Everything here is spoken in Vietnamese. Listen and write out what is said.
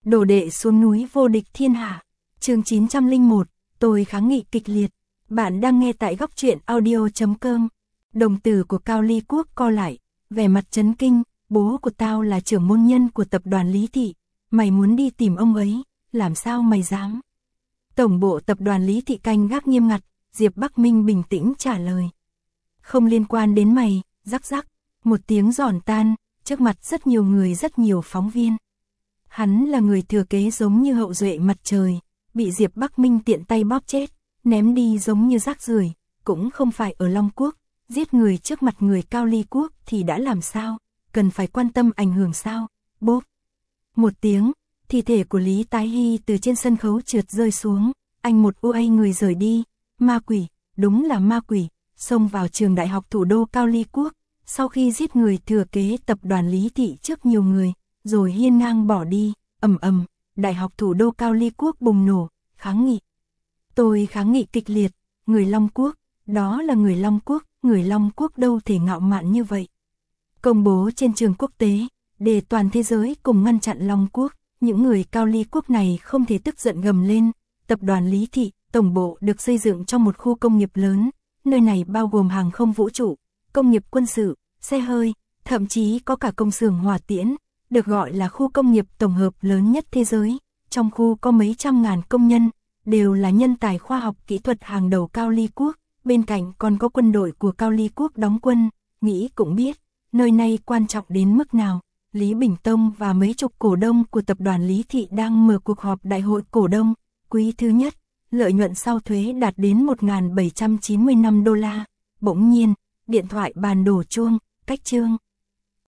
Đồ đệ xuống núi vô địch thiên hạ. Chương 901, tôi kháng nghị kịch liệt. Bạn đang nghe tại góc truyện audio.com. Đồng tử của Cao Ly Quốc co lại, vẻ mặt chấn kinh, bố của tao là trưởng môn nhân của tập đoàn Lý Thị, mày muốn đi tìm ông ấy, làm sao mày dám? Tổng bộ tập đoàn Lý Thị canh gác nghiêm ngặt, Diệp Bắc Minh bình tĩnh trả lời. Không liên quan đến mày, rắc rắc, một tiếng giòn tan, trước mặt rất nhiều người rất nhiều phóng viên. Hắn là người thừa kế giống như hậu duệ mặt trời, bị Diệp Bắc Minh tiện tay bóp chết, ném đi giống như rác rưởi, cũng không phải ở Long Quốc, giết người trước mặt người Cao Ly Quốc thì đã làm sao, cần phải quan tâm ảnh hưởng sao, bốp. Một tiếng, thi thể của Lý Tái Hy từ trên sân khấu trượt rơi xuống, anh một uây người rời đi, ma quỷ, đúng là ma quỷ, xông vào trường đại học thủ đô Cao Ly Quốc, sau khi giết người thừa kế tập đoàn Lý Thị trước nhiều người, rồi hiên ngang bỏ đi, ầm ầm, đại học thủ đô Cao Ly Quốc bùng nổ, kháng nghị. Tôi kháng nghị kịch liệt, người Long Quốc, đó là người Long Quốc đâu thể ngạo mạn như vậy. Công bố trên trường quốc tế, để toàn thế giới cùng ngăn chặn Long Quốc, những người Cao Ly Quốc này không thể tức giận gầm lên. Tập đoàn Lý Thị, tổng bộ được xây dựng trong một khu công nghiệp lớn, nơi này bao gồm hàng không vũ trụ, công nghiệp quân sự, xe hơi, thậm chí có cả công xưởng hỏa tiễn, được gọi là khu công nghiệp tổng hợp lớn nhất thế giới. Trong khu có mấy trăm ngàn công nhân, đều là nhân tài khoa học kỹ thuật hàng đầu Cao Ly Quốc, bên cạnh còn có quân đội của Cao Ly Quốc đóng quân, nghĩ cũng biết, nơi này quan trọng đến mức nào. Lý Bình Tông và mấy chục cổ đông của tập đoàn Lý Thị đang mở cuộc họp đại hội cổ đông, quý thứ nhất, lợi nhuận sau thuế đạt đến 1.795 đô la. Bỗng nhiên, điện thoại bàn đổ chuông, cách chương.